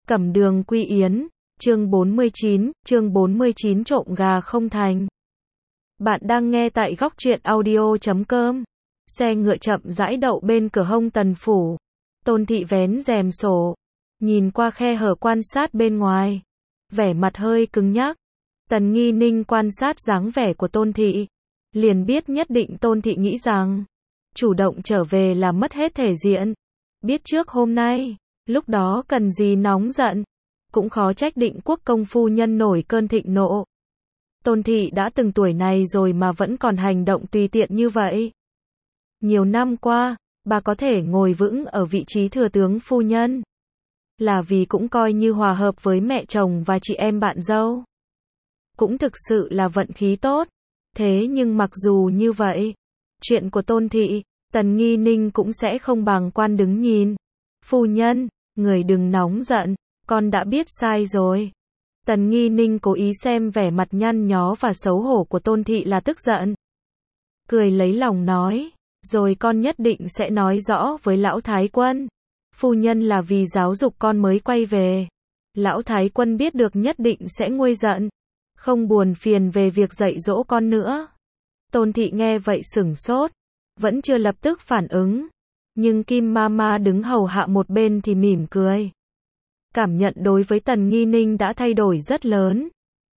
Cẩm Đường Quy Yến, chương 49 trộm gà không thành. Bạn đang nghe tại góc truyện audio.com. Xe ngựa chậm rãi đậu bên cửa hông Tần phủ. Tôn Thị vén rèm sổ, nhìn qua khe hở quan sát bên ngoài, vẻ mặt hơi cứng nhắc. Tần Nghi Ninh quan sát dáng vẻ của Tôn Thị, liền biết nhất định Tôn Thị nghĩ rằng chủ động trở về là mất hết thể diện. Biết trước hôm nay, lúc đó cần gì nóng giận, cũng khó trách Định Quốc công phu nhân nổi cơn thịnh nộ. Tôn Thị đã từng tuổi này rồi mà vẫn còn hành động tùy tiện như vậy. Nhiều năm qua, bà có thể ngồi vững ở vị trí thừa tướng phu nhân, là vì cũng coi như hòa hợp với mẹ chồng và chị em bạn dâu. Cũng thực sự là vận khí tốt. Thế nhưng mặc dù như vậy, chuyện của Tôn Thị, Tần Nghi Ninh cũng sẽ không bàng quan đứng nhìn. Phu nhân, người đừng nóng giận, con đã biết sai rồi. Tần Nghi Ninh cố ý xem vẻ mặt nhăn nhó và xấu hổ của Tôn Thị là tức giận. Cười lấy lòng nói, rồi con nhất định sẽ nói rõ với lão Thái Quân. Phu nhân là vì giáo dục con mới quay về. Lão Thái Quân biết được nhất định sẽ nguôi giận, không buồn phiền về việc dạy dỗ con nữa. Tôn Thị nghe vậy sửng sốt, vẫn chưa lập tức phản ứng. Nhưng Kim Mama đứng hầu hạ một bên thì mỉm cười. Cảm nhận đối với Tần Nghi Ninh đã thay đổi rất lớn.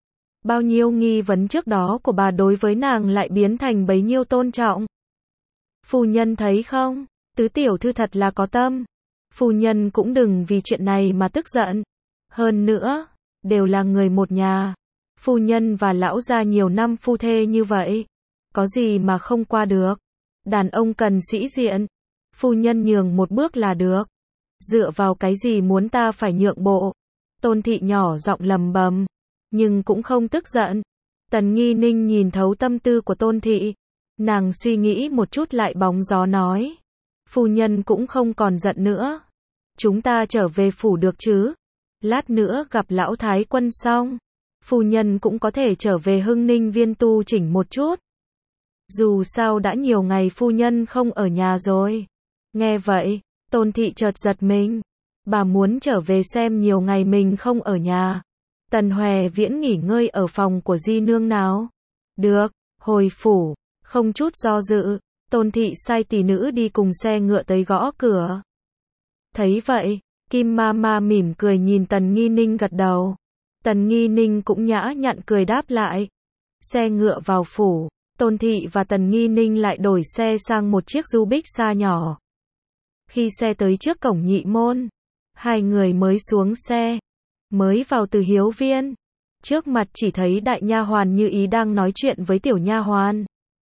Bao nhiêu nghi vấn trước đó của bà đối với nàng lại biến thành bấy nhiêu tôn trọng. Phu nhân thấy không, tứ tiểu thư thật là có tâm. Phu nhân cũng đừng vì chuyện này mà tức giận. Hơn nữa, đều là người một nhà. Phu nhân và lão gia nhiều năm phu thê như vậy, có gì mà không qua được. Đàn ông cần sĩ diện, phu nhân nhường một bước là được. Dựa vào cái gì muốn ta phải nhượng bộ? Tôn Thị nhỏ giọng lầm bầm, nhưng cũng không tức giận. Tần Nghi Ninh nhìn thấu tâm tư của Tôn Thị, nàng suy nghĩ một chút lại bóng gió nói, phu nhân cũng không còn giận nữa. Chúng ta trở về phủ được chứ? Lát nữa gặp lão Thái Quân xong, phu nhân cũng có thể trở về Hưng Ninh Viên tu chỉnh một chút. Dù sao đã nhiều ngày phu nhân không ở nhà rồi. Nghe vậy, Tôn Thị chợt giật mình. Bà muốn trở về xem nhiều ngày mình không ở nhà. Tần Hòe Viễn nghỉ ngơi ở phòng của di nương nào? Được, hồi phủ, không chút do dự, Tôn Thị sai tỷ nữ đi cùng xe ngựa tới gõ cửa. Thấy vậy, Kim Mama mỉm cười nhìn Tần Nghi Ninh gật đầu. Tần Nghi Ninh cũng nhã nhặn cười đáp lại. Xe ngựa vào phủ, Tôn Thị và Tần Nghi Ninh lại đổi xe sang một chiếc du bích xa nhỏ. Khi xe tới trước cổng nhị môn, hai người mới xuống xe, mới vào từ hiếu viên. Trước mặt chỉ thấy đại nha hoàn Như Ý đang nói chuyện với tiểu nha hoàn.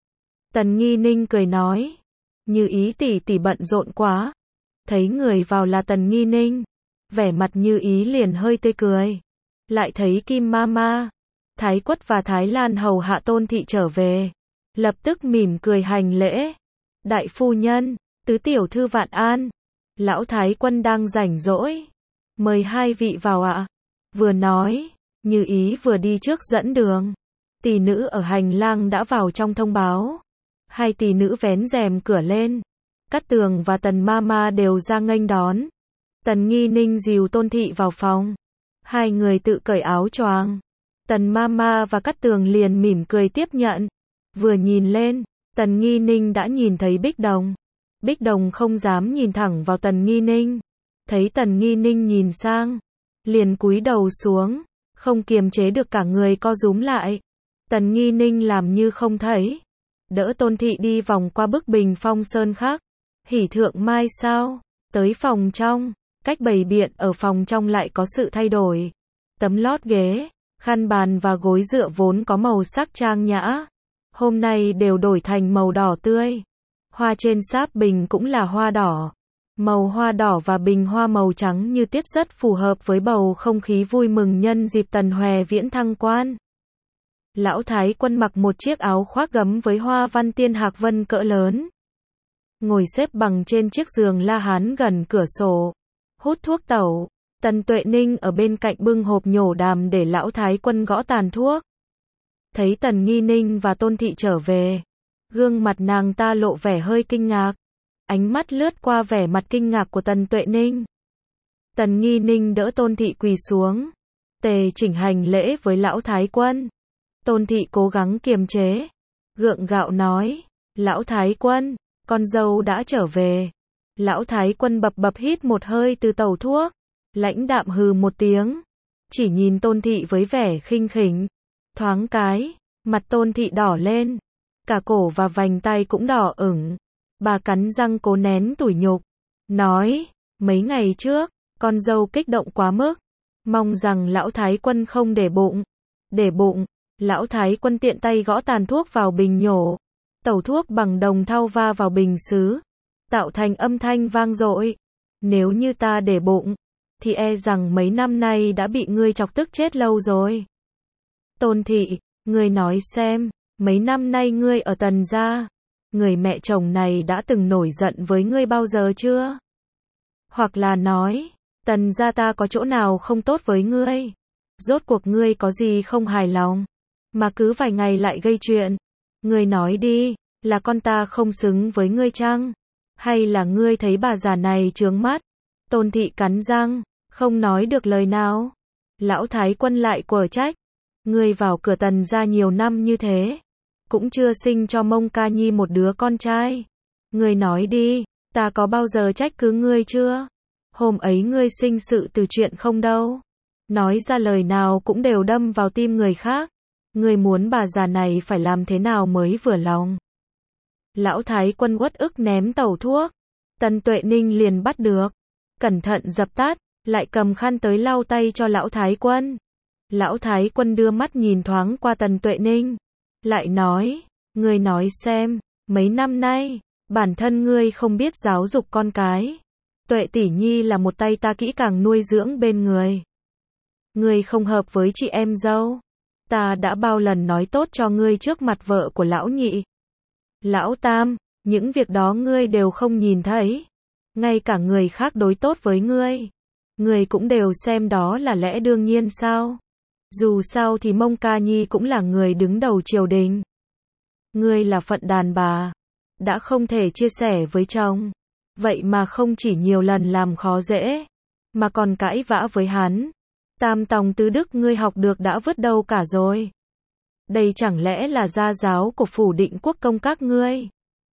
Tần Nghi Ninh cười nói, Như Ý tỷ tỷ bận rộn quá. Thấy người vào là Tần Nghi Ninh, vẻ mặt Như Ý liền hơi tươi cười. Lại thấy Kim Mama, Thái Quất và Thái Lan hầu hạ Tôn Thị trở về, lập tức mỉm cười hành lễ. Đại phu nhân, tứ tiểu thư vạn an. Lão Thái Quân đang rảnh rỗi, mời hai vị vào ạ. Vừa nói, Như Ý vừa đi trước dẫn đường. Tỷ nữ ở hành lang đã vào trong thông báo. Hai tỷ nữ vén rèm cửa lên. Cát Tường và Tần Mama đều ra nghênh đón. Tần Nghi Ninh dìu Tôn Thị vào phòng. Hai người tự cởi áo choàng. Tần Mama và Cát Tường liền mỉm cười tiếp nhận. Vừa nhìn lên, Tần Nghi Ninh đã nhìn thấy Bích Đồng. Bích Đồng không dám nhìn thẳng vào Tần Nghi Ninh. Thấy Tần Nghi Ninh nhìn sang, liền cúi đầu xuống, không kiềm chế được cả người co rúm lại. Tần Nghi Ninh làm như không thấy, đỡ Tôn Thị đi vòng qua bức bình phong sơn khắc. Hỉ thượng mai sao? Tới phòng trong, cách bày biện ở phòng trong lại có sự thay đổi. Tấm lót ghế, khăn bàn và gối dựa vốn có màu sắc trang nhã, hôm nay đều đổi thành màu đỏ tươi. Hoa trên sáp bình cũng là hoa đỏ. Màu hoa đỏ và bình hoa màu trắng như tiết rất phù hợp với bầu không khí vui mừng nhân dịp Tần Hòe Viễn thăng quan. Lão Thái Quân mặc một chiếc áo khoác gấm với hoa văn tiên hạc vân cỡ lớn. Ngồi xếp bằng trên chiếc giường la hán gần cửa sổ, hút thuốc tẩu. Tần Tuệ Ninh ở bên cạnh bưng hộp nhổ đàm để Lão Thái Quân gõ tàn thuốc. Thấy Tần Nghi Ninh và Tôn Thị trở về, gương mặt nàng ta lộ vẻ hơi kinh ngạc. Ánh mắt lướt qua vẻ mặt kinh ngạc của Tần Tuệ Ninh. Tần Nghi Ninh đỡ Tôn Thị quỳ xuống, tề chỉnh hành lễ với lão thái quân. Tôn Thị cố gắng kiềm chế, gượng gạo nói, lão thái quân, con dâu đã trở về. Lão thái quân bập bập hít một hơi từ tẩu thuốc, lãnh đạm hừ một tiếng, chỉ nhìn Tôn Thị với vẻ khinh khỉnh. Thoáng cái, mặt Tôn Thị đỏ lên, cả cổ và vành tay cũng đỏ ửng. Bà cắn răng cố nén tủi nhục, nói, mấy ngày trước, con dâu kích động quá mức, mong rằng lão thái quân không để bụng. Để bụng, lão thái quân tiện tay gõ tàn thuốc vào bình nhổ, tẩu thuốc bằng đồng thau va vào bình sứ, tạo thành âm thanh vang dội. Nếu như ta để bụng, thì e rằng mấy năm nay đã bị ngươi chọc tức chết lâu rồi. Tôn Thị, ngươi nói xem, mấy năm nay ngươi ở Tần gia, người mẹ chồng này đã từng nổi giận với ngươi bao giờ chưa? Hoặc là nói, Tần gia ta có chỗ nào không tốt với ngươi? Rốt cuộc ngươi có gì không hài lòng, mà cứ vài ngày lại gây chuyện? Ngươi nói đi, là con ta không xứng với ngươi chăng? Hay là ngươi thấy bà già này chướng mắt? Tôn Thị cắn răng, không nói được lời nào. Lão thái quân lại quở trách, ngươi vào cửa Tần gia nhiều năm như thế, cũng chưa sinh cho Mông Ca Nhi một đứa con trai. Ngươi nói đi, ta có bao giờ trách cứ ngươi chưa? Hôm ấy ngươi sinh sự từ chuyện không đâu, nói ra lời nào cũng đều đâm vào tim người khác. Ngươi muốn bà già này phải làm thế nào mới vừa lòng? Lão thái quân uất ức ném tẩu thuốc, Tần Tuệ Ninh liền bắt được, cẩn thận dập tắt, lại cầm khăn tới lau tay cho lão thái quân. Lão thái quân đưa mắt nhìn thoáng qua Tần Tuệ Ninh, lại nói, ngươi nói xem, mấy năm nay, bản thân ngươi không biết giáo dục con cái. Tuệ tỷ nhi là một tay ta kỹ càng nuôi dưỡng bên người. Ngươi không hợp với chị em dâu. Ta đã bao lần nói tốt cho ngươi trước mặt vợ của lão nhị, lão tam, những việc đó ngươi đều không nhìn thấy. Ngay cả người khác đối tốt với ngươi cũng đều xem đó là lẽ đương nhiên sao? Dù sao thì Mông Ca Nhi cũng là người đứng đầu triều đình. Ngươi là phận đàn bà, đã không thể chia sẻ với chồng, vậy mà không chỉ nhiều lần làm khó dễ, mà còn cãi vã với hắn. Tam tòng tứ đức ngươi học được đã vứt đâu cả rồi. Đây chẳng lẽ là gia giáo của phủ Định Quốc công các ngươi?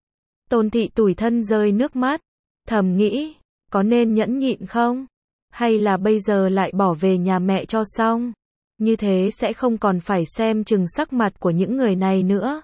Tôn Thị tủi thân rơi nước mắt, thầm nghĩ, có nên nhẫn nhịn không? Hay là bây giờ lại bỏ về nhà mẹ cho xong? Như thế sẽ không còn phải xem chừng sắc mặt của những người này nữa.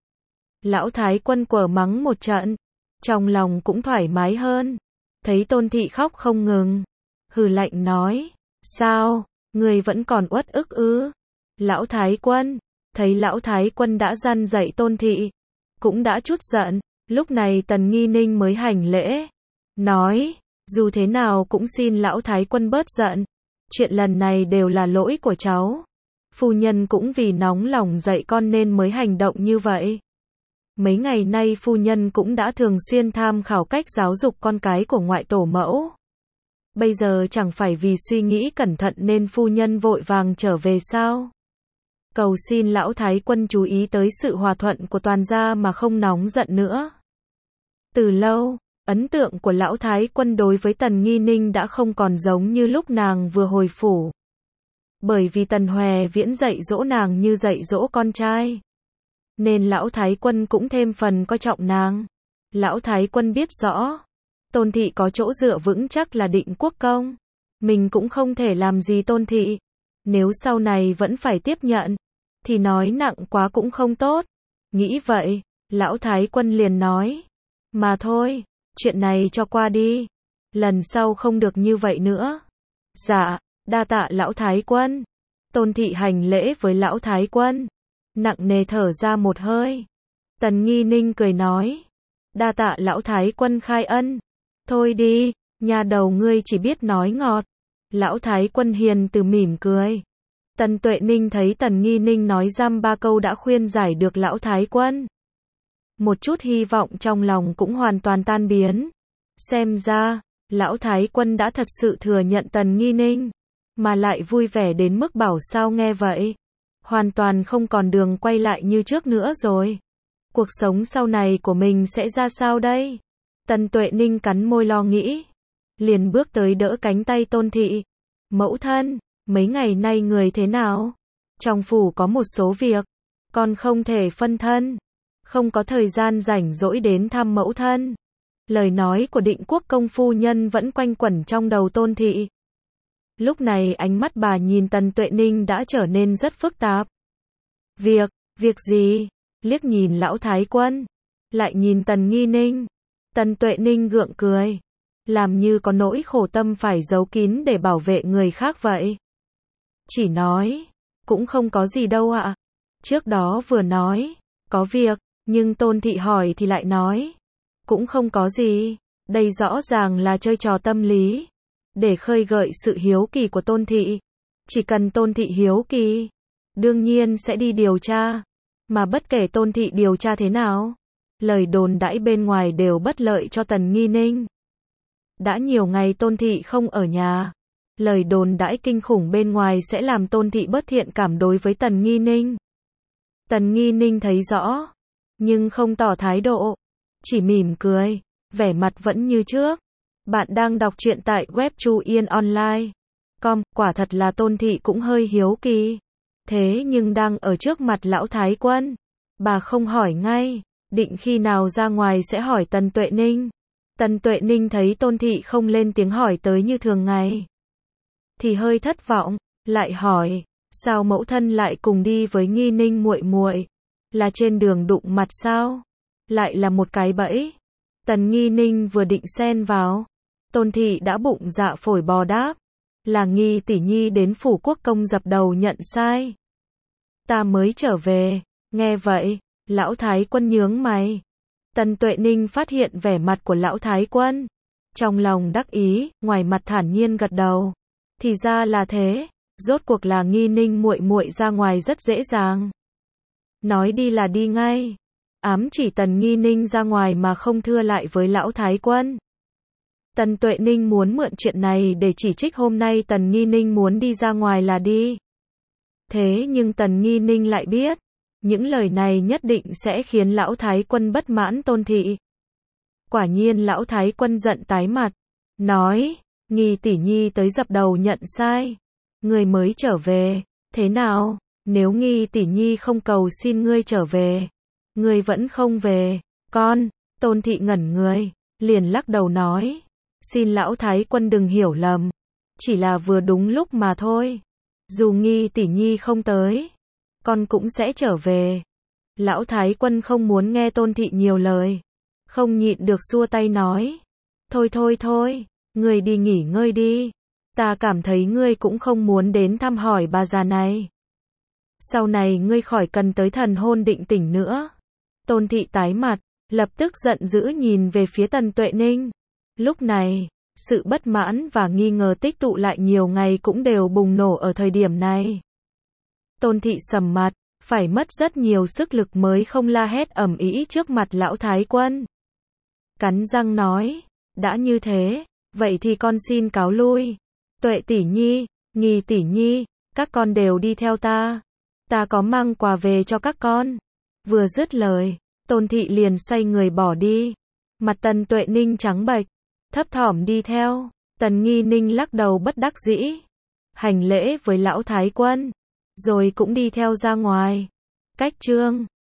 Lão thái quân quở mắng một trận, trong lòng cũng thoải mái hơn. Thấy Tôn Thị khóc không ngừng, hừ lạnh nói, sao, ngươi vẫn còn uất ức ư? Lão thái quân, thấy lão thái quân đã răn dạy Tôn Thị, cũng đã chút giận, lúc này Tần Nghi Ninh mới hành lễ, nói, dù thế nào cũng xin lão thái quân bớt giận, chuyện lần này đều là lỗi của cháu. Phu nhân cũng vì nóng lòng dạy con nên mới hành động như vậy. Mấy ngày nay phu nhân cũng đã thường xuyên tham khảo cách giáo dục con cái của ngoại tổ mẫu. Bây giờ chẳng phải vì suy nghĩ cẩn thận nên phu nhân vội vàng trở về sao? Cầu xin lão thái quân chú ý tới sự hòa thuận của toàn gia mà không nóng giận nữa. Từ lâu, ấn tượng của lão thái quân đối với Tần Nghi Ninh đã không còn giống như lúc nàng vừa hồi phủ. Bởi vì Tần Hòe Viễn dạy dỗ nàng như dạy dỗ con trai, nên lão thái quân cũng thêm phần coi trọng nàng. Lão thái quân biết rõ, Tôn Thị có chỗ dựa vững chắc là Định Quốc công, mình cũng không thể làm gì Tôn Thị. Nếu sau này vẫn phải tiếp nhận, thì nói nặng quá cũng không tốt. Nghĩ vậy, lão thái quân liền nói, mà thôi, chuyện này cho qua đi, lần sau không được như vậy nữa. Dạ, đa tạ lão thái quân. Tôn Thị hành lễ với lão thái quân, nặng nề thở ra một hơi. Tần Nghi Ninh cười nói, đa tạ lão thái quân khai ân. Thôi đi, nhà đầu ngươi chỉ biết nói ngọt. Lão thái quân hiền từ mỉm cười. Tần Tuệ Ninh thấy Tần Nghi Ninh nói dăm ba câu đã khuyên giải được lão thái quân. Một chút hy vọng trong lòng cũng hoàn toàn tan biến. Xem ra, lão thái quân đã thật sự thừa nhận Tần Nghi Ninh, mà lại vui vẻ đến mức bảo sao nghe vậy. Hoàn toàn không còn đường quay lại như trước nữa rồi. Cuộc sống sau này của mình sẽ ra sao đây? Tần Tuệ Ninh cắn môi lo nghĩ. liền bước tới đỡ cánh tay Tôn Thị. Mẫu thân, mấy ngày nay người thế nào? Trong phủ có một số việc, con không thể phân thân, không có thời gian rảnh rỗi đến thăm mẫu thân. Lời nói của Định Quốc công phu nhân vẫn quanh quẩn trong đầu Tôn Thị. Lúc này ánh mắt bà nhìn Tần Tuệ Ninh đã trở nên rất phức tạp. Việc gì? Liếc nhìn lão thái quân, lại nhìn Tần Nghi Ninh. Tần Tuệ Ninh gượng cười, làm như có nỗi khổ tâm phải giấu kín để bảo vệ người khác vậy. Chỉ nói, cũng không có gì đâu ạ. Trước đó vừa nói, có việc, nhưng Tôn Thị hỏi thì lại nói, cũng không có gì. Đây rõ ràng là chơi trò tâm lý, để khơi gợi sự hiếu kỳ của Tôn Thị. Chỉ cần Tôn Thị hiếu kỳ, đương nhiên sẽ đi điều tra. Mà bất kể Tôn Thị điều tra thế nào, lời đồn đãi bên ngoài đều bất lợi cho Tần Nghi Ninh. Đã nhiều ngày Tôn Thị không ở nhà, lời đồn đãi kinh khủng bên ngoài sẽ làm Tôn Thị bớt thiện cảm đối với Tần Nghi Ninh. Tần Nghi Ninh thấy rõ, nhưng không tỏ thái độ, chỉ mỉm cười, vẻ mặt vẫn như trước. Bạn đang đọc truyện tại web chuyenonline.com, quả thật là Tôn Thị cũng hơi hiếu kỳ. Thế nhưng đang ở trước mặt lão thái quân, bà không hỏi ngay, định khi nào ra ngoài sẽ hỏi Tần Tuệ Ninh. Tần Tuệ Ninh thấy Tôn Thị không lên tiếng hỏi tới như thường ngày, thì hơi thất vọng, lại hỏi, sao mẫu thân lại cùng đi với Nghi Ninh muội muội? Là trên đường đụng mặt sao? Lại là một cái bẫy. Tần Nghi Ninh vừa định xen vào, Tôn Thị đã bụng dạ phổi bò đáp, là Nghi tỷ nhi đến phủ quốc công dập đầu nhận sai. Ta mới trở về. Nghe vậy, lão thái quân nhướng mày. Tần Tuệ Ninh phát hiện vẻ mặt của lão thái quân, trong lòng đắc ý, ngoài mặt thản nhiên gật đầu. Thì ra là thế, rốt cuộc là Nghi Ninh muội muội ra ngoài rất dễ dàng. Nói đi là đi ngay. Ám chỉ Tần Nghi Ninh ra ngoài mà không thưa lại với lão thái quân. Tần Tuệ Ninh muốn mượn chuyện này để chỉ trích hôm nay Tần Nghi Ninh muốn đi ra ngoài là đi. Thế nhưng Tần Nghi Ninh lại biết, những lời này nhất định sẽ khiến lão thái quân bất mãn Tôn Thị. Quả nhiên lão thái quân giận tái mặt, nói, Nghi tỷ nhi tới dập đầu nhận sai, người mới trở về, thế nào, nếu Nghi tỷ nhi không cầu xin ngươi trở về, ngươi vẫn không về, con. Tôn Thị ngẩn người, liền lắc đầu nói, xin lão thái quân đừng hiểu lầm, chỉ là vừa đúng lúc mà thôi. Dù Nghi tỷ nhi không tới, con cũng sẽ trở về. Lão thái quân không muốn nghe Tôn Thị nhiều lời, không nhịn được xua tay nói, thôi, ngươi đi nghỉ ngơi đi. Ta cảm thấy ngươi cũng không muốn đến thăm hỏi bà già này. Sau này ngươi khỏi cần tới thần hôn định tỉnh nữa. Tôn Thị tái mặt, lập tức giận dữ nhìn về phía Tần Tuệ Ninh. Lúc này, sự bất mãn và nghi ngờ tích tụ lại nhiều ngày cũng đều bùng nổ ở thời điểm này. Tôn Thị sầm mặt, phải mất rất nhiều sức lực mới không la hét ầm ĩ trước mặt lão thái quân. Cắn răng nói, đã như thế, vậy thì con xin cáo lui. Tuệ tỷ nhi, Nghi tỷ nhi, các con đều đi theo ta. Ta có mang quà về cho các con. Vừa dứt lời, Tôn Thị liền xoay người bỏ đi. Mặt Tần Tuệ Ninh trắng bệch, thấp thỏm đi theo. Tần Nghi Ninh lắc đầu bất đắc dĩ, hành lễ với lão thái quân, rồi cũng đi theo ra ngoài. Cách chương